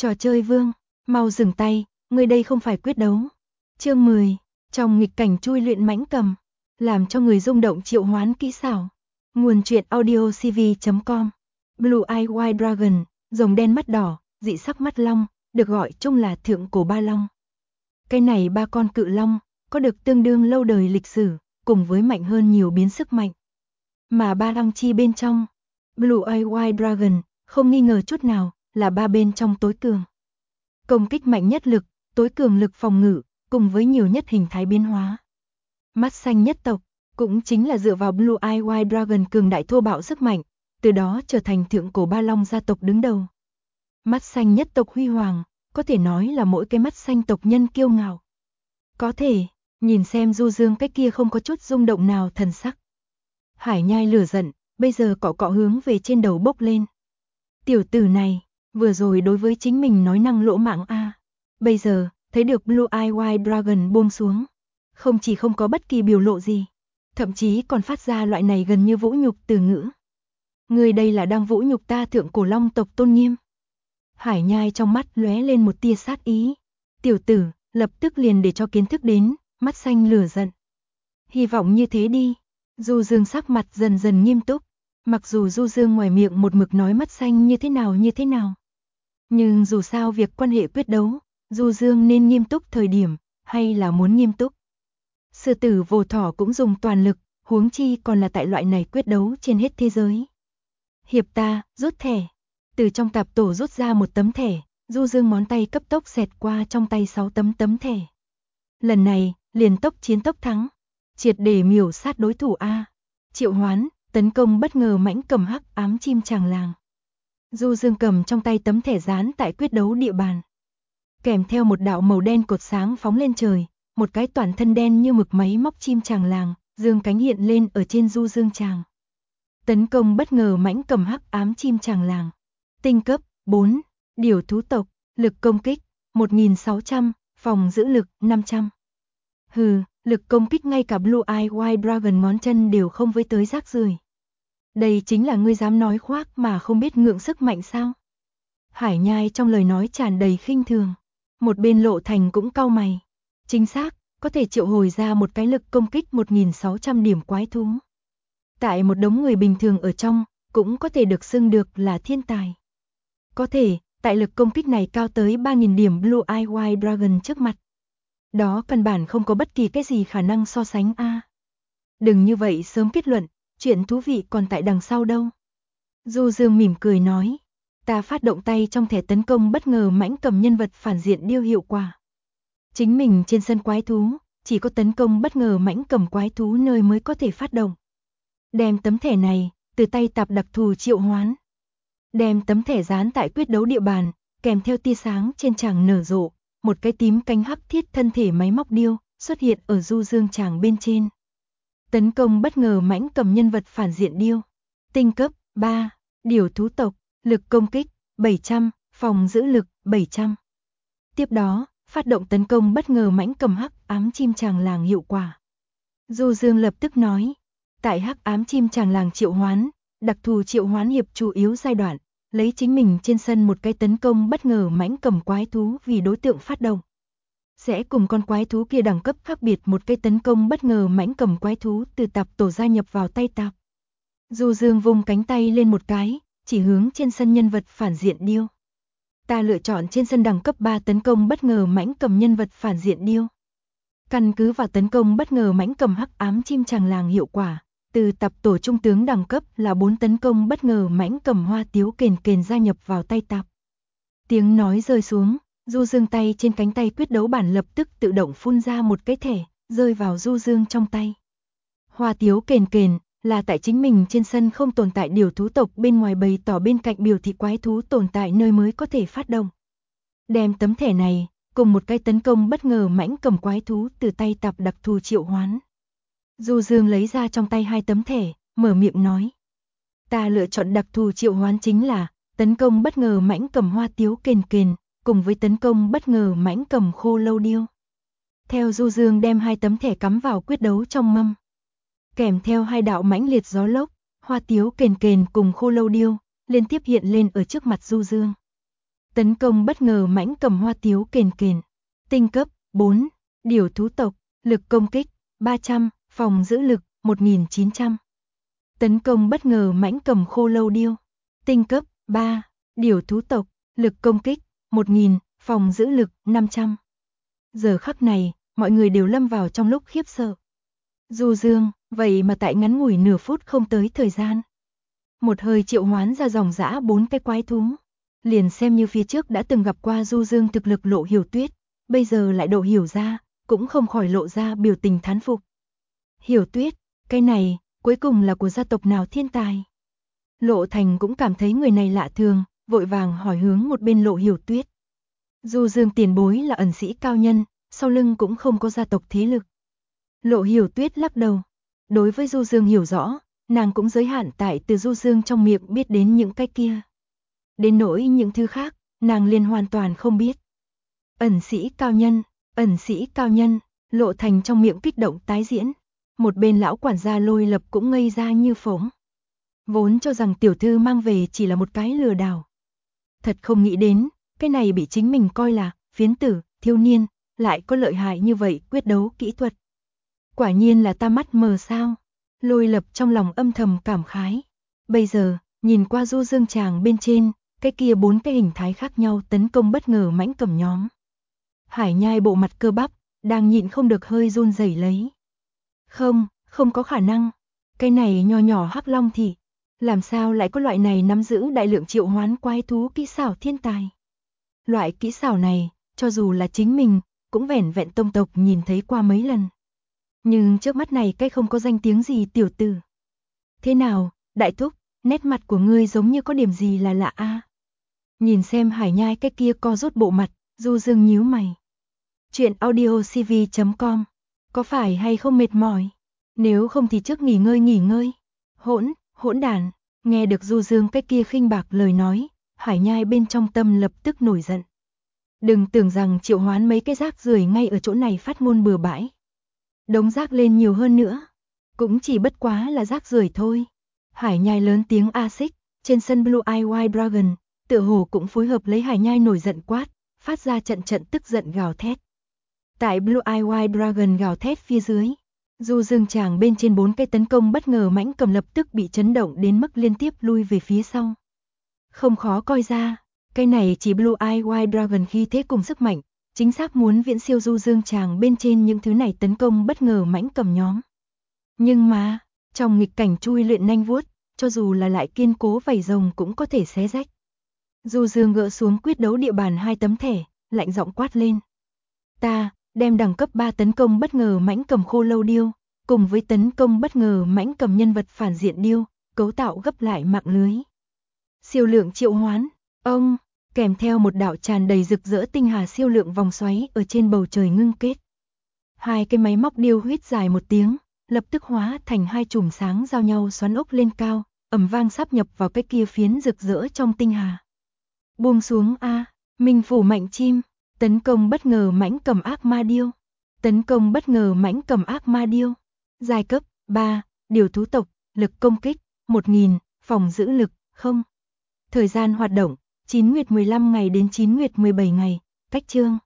Trò chơi vương, mau dừng tay, người đây không phải quyết đấu. Chương 10, trong nghịch cảnh chui luyện mãnh cầm, làm cho người rung động triệu hoán kỹ xảo. Nguồn truyện audiocv.com. Blue Eye White Dragon, rồng đen mắt đỏ, dị sắc mắt long, được gọi chung là thượng cổ ba long. Cái này ba con cự long, có được tương đương lâu đời lịch sử, cùng với mạnh hơn nhiều biến sức mạnh. Mà ba long chi bên trong, Blue Eye White Dragon, không nghi ngờ chút nào, là ba bên trong tối cường. Công kích mạnh nhất lực, tối cường lực phòng ngự, cùng với nhiều nhất hình thái biến hóa. Mắt xanh nhất tộc, cũng chính là dựa vào Blue Eye White Dragon cường đại thô bạo sức mạnh, từ đó trở thành thượng cổ ba long gia tộc đứng đầu. Mắt xanh nhất tộc huy hoàng, có thể nói là mỗi cái mắt xanh tộc nhân kiêu ngạo. Có thể, nhìn xem Du Dương cái kia không có chút rung động nào thần sắc. Hải Nhai lửa giận, bây giờ cọ cọ hướng về trên đầu bốc lên. Tiểu tử này, vừa rồi đối với chính mình nói năng lỗ mãng a, bây giờ, thấy được Blue Eye White Dragon buông xuống. Không chỉ không có bất kỳ biểu lộ gì, thậm chí còn phát ra loại này gần như vũ nhục từ ngữ. Người đây là đang vũ nhục ta thượng cổ long tộc tôn nghiêm. Hải Nhai trong mắt lóe lên một tia sát ý. Tiểu tử, lập tức liền để cho kiến thức đến, mắt xanh lửa giận. Hy vọng như thế đi. Du Dương sắc mặt dần dần nghiêm túc. Mặc dù Du Dương ngoài miệng một mực nói mắt xanh như thế nào. Nhưng dù sao việc quan hệ quyết đấu, Du Dương nên nghiêm túc thời điểm, hay là muốn nghiêm túc. Sư tử vô thỏ cũng dùng toàn lực, huống chi còn là tại loại này quyết đấu trên hết thế giới. Hiệp ta, rút thẻ. Từ trong tạp tổ rút ra một tấm thẻ, Du Dương ngón tay cấp tốc xẹt qua trong tay 6 tấm thẻ. Lần này, liền tốc chiến tốc thắng. Triệt để miểu sát đối thủ A. Triệu hoán, tấn công bất ngờ mãnh cầm hắc ám chim tràng làng. Du Dương cầm trong tay tấm thẻ dán tại quyết đấu địa bàn. Kèm theo một đạo màu đen cột sáng phóng lên trời, một cái toàn thân đen như mực máy móc chim tràng làng, dương cánh hiện lên ở trên Du Dương tràng. Tấn công bất ngờ mãnh cầm hắc ám chim tràng làng. Tinh cấp 4, điểu thú tộc, lực công kích 1600, phòng giữ lực 500. Hừ, lực công kích ngay cả Blue Eye White Dragon ngón chân đều không với tới rác rưởi. Đây chính là ngươi dám nói khoác mà không biết ngượng sức mạnh sao? Hải Nhai trong lời nói tràn đầy khinh thường. Một bên Lộ Thành cũng cau mày. Chính xác, có thể triệu hồi ra một cái lực công kích 1600 điểm quái thú. Tại một đống người bình thường ở trong, cũng có thể được xưng được là thiên tài. Có thể, tại lực công kích này cao tới 3000 điểm Blue Eye White Dragon trước mặt. Đó căn bản không có bất kỳ cái gì khả năng so sánh a. Đừng như vậy sớm kết luận, chuyện thú vị còn tại đằng sau đâu. Du Dương mỉm cười nói, ta phát động tay trong thẻ tấn công bất ngờ mãnh cầm nhân vật phản diện điêu hiệu quả. Chính mình trên sân quái thú, chỉ có tấn công bất ngờ mãnh cầm quái thú nơi mới có thể phát động. Đem tấm thẻ này, từ tay tạp đặc thù triệu hoán. Đem tấm thẻ dán tại quyết đấu địa bàn, kèm theo tia sáng trên tràng nở rộ, một cái tím cánh hắc thiết thân thể máy móc điêu xuất hiện ở Du Dương tràng bên trên. Tấn công bất ngờ mãnh cầm nhân vật phản diện điêu. Tinh cấp 3, điểu thú tộc, lực công kích 700, phòng giữ lực 700. Tiếp đó, phát động tấn công bất ngờ mãnh cầm hắc ám chim tràng làng hiệu quả. Du Dương lập tức nói, tại hắc ám chim tràng làng triệu hoán, đặc thù triệu hoán hiệp chủ yếu giai đoạn, lấy chính mình trên sân một cái tấn công bất ngờ mãnh cầm quái thú vì đối tượng phát động. Sẽ cùng con quái thú kia đẳng cấp khác biệt một cái tấn công bất ngờ mãnh cầm quái thú từ tạp tổ gia nhập vào tay tạp. Du Dương vung cánh tay lên một cái, chỉ hướng trên sân nhân vật phản diện điêu. Ta lựa chọn trên sân đẳng cấp 3 tấn công bất ngờ mãnh cầm nhân vật phản diện điêu. Căn cứ vào tấn công bất ngờ mãnh cầm hắc ám chim tràng làng hiệu quả, từ tập tổ trung tướng đẳng cấp là 4 tấn công bất ngờ mãnh cầm hoa tiếu kền kền gia nhập vào tay tạp. Tiếng nói rơi xuống, Du Dương tay trên cánh tay quyết đấu bản lập tức tự động phun ra một cái thẻ, rơi vào Du Dương trong tay. Hoa tiếu kền kền là tại chính mình trên sân không tồn tại điều thú tộc bên ngoài bày tỏ bên cạnh biểu thị quái thú tồn tại nơi mới có thể phát động. Đem tấm thẻ này, cùng một cái tấn công bất ngờ mãnh cầm quái thú từ tay tạp đặc thù triệu hoán. Du Dương lấy ra trong tay 2 tấm thẻ, mở miệng nói. Ta lựa chọn đặc thù triệu hoán chính là tấn công bất ngờ mãnh cầm hoa tiếu kền kền, cùng với tấn công bất ngờ mãnh cầm khô lâu điêu. Theo Du Dương đem 2 tấm thẻ cắm vào quyết đấu trong mâm. Kèm theo 2 đạo mãnh liệt gió lốc, hoa tiếu kền kền cùng khô lâu điêu, liên tiếp hiện lên ở trước mặt Du Dương. Tấn công bất ngờ mãnh cầm hoa tiếu kền kền. Tinh cấp 4, điểu thú tộc, lực công kích 300, phòng giữ lực 1900. Tấn công bất ngờ mãnh cầm khô lâu điêu. Tinh cấp 3, điểu thú tộc, lực công kích 1000, phòng giữ lực 500. Giờ khắc này, mọi người đều lâm vào trong lúc khiếp sợ. Du Dương, vậy mà tại ngắn ngủi nửa phút không tới thời gian, một hơi triệu hoán ra dòng dã 4 cái quái thú. Liền xem như phía trước đã từng gặp qua Du Dương thực lực Lộ Hiểu Tuyết, bây giờ lại độ hiểu ra, cũng không khỏi lộ ra biểu tình thán phục. Hiểu Tuyết, cái này, cuối cùng là của gia tộc nào thiên tài? Lộ Thành cũng cảm thấy người này lạ thường, vội vàng hỏi hướng một bên Lộ Hiểu Tuyết. Du Dương tiền bối là ẩn sĩ cao nhân, sau lưng cũng không có gia tộc thế lực. Lộ Hiểu Tuyết lắc đầu. Đối với Du Dương hiểu rõ, nàng cũng giới hạn tại từ Du Dương trong miệng biết đến những cái kia. Đến nỗi những thứ khác, nàng liền hoàn toàn không biết. Ẩn sĩ cao nhân, Lộ Thành trong miệng kích động tái diễn. Một bên lão quản gia Lôi Lập cũng ngây ra như phỗng. Vốn cho rằng tiểu thư mang về chỉ là một cái lừa đảo. Thật không nghĩ đến, cái này bị chính mình coi là phiến tử, thiếu niên, lại có lợi hại như vậy quyết đấu kỹ thuật. Quả nhiên là ta mắt mờ sao. Lôi Lập trong lòng âm thầm cảm khái. Bây giờ, nhìn qua Du Dương tràng bên trên, cái kia 4 cái hình thái khác nhau tấn công bất ngờ mãnh cầm nhóm. Hải Nhai bộ mặt cơ bắp, đang nhịn không được hơi run rẩy lấy. Không có khả năng. Cái này nho nhỏ Hắc Long Thị, làm sao lại có loại này nắm giữ đại lượng triệu hoán quái thú kỹ xảo thiên tài. Loại kỹ xảo này, cho dù là chính mình, cũng vẻn vẹn tông tộc nhìn thấy qua mấy lần. Nhưng trước mắt này cái không có danh tiếng gì tiểu tử. Thế nào, đại thúc, nét mặt của ngươi giống như có điểm gì là lạ a. Nhìn xem Hải Nhai cái kia co rút bộ mặt, Du Dương nhíu mày. Chuyện audiocv.com, có phải hay không mệt mỏi? Nếu không thì trước nghỉ ngơi. Hỗn đản, nghe được Du Dương cái kia khinh bạc lời nói, Hải Nhai bên trong tâm lập tức nổi giận. Đừng tưởng rằng triệu hoán mấy cái rác rưởi ngay ở chỗ này phát ngôn bừa bãi. Đống rác lên nhiều hơn nữa, cũng chỉ bất quá là rác rưởi thôi. Hải Nhai lớn tiếng a xích, trên sân Blue Eye White Dragon, tựa hồ cũng phối hợp lấy Hải Nhai nổi giận quát, phát ra trận tức giận gào thét. Tại Blue Eye White Dragon gào thét phía dưới, Du Dương tràng bên trên 4 cái tấn công bất ngờ mãnh cầm lập tức bị chấn động đến mức liên tiếp lui về phía sau. Không khó coi ra, cái này chỉ Blue Eye White Dragon khi thế cùng sức mạnh, chính xác muốn viễn siêu Du Dương tràng bên trên những thứ này tấn công bất ngờ mãnh cầm nhóm. Nhưng mà, trong nghịch cảnh chui luyện nhanh vuốt, cho dù là lại kiên cố vảy rồng cũng có thể xé rách. Du Dương gỡ xuống quyết đấu địa bàn 2 tấm thẻ, lạnh giọng quát lên. Ta đem đẳng cấp 3 tấn công bất ngờ mãnh cầm khô lâu điêu, cùng với tấn công bất ngờ mãnh cầm nhân vật phản diện điêu, cấu tạo gấp lại mạng lưới. Siêu lượng triệu hoán, ông, kèm theo một đạo tràn đầy rực rỡ tinh hà siêu lượng vòng xoáy ở trên bầu trời ngưng kết. 2 cái máy móc điêu huýt dài một tiếng, lập tức hóa thành 2 chùm sáng giao nhau xoắn ốc lên cao, ầm vang sáp nhập vào cái kia phiến rực rỡ trong tinh hà. Buông xuống a, Minh phủ mạnh chim, tấn công bất ngờ mãnh cầm ác ma điêu. Tấn công bất ngờ mãnh cầm ác ma điêu. Giai cấp 3, điều thú tộc, lực công kích 1000, phòng giữ lực 0. Thời gian hoạt động 9 nguyệt 15 ngày đến 9 nguyệt 17 ngày, cách chương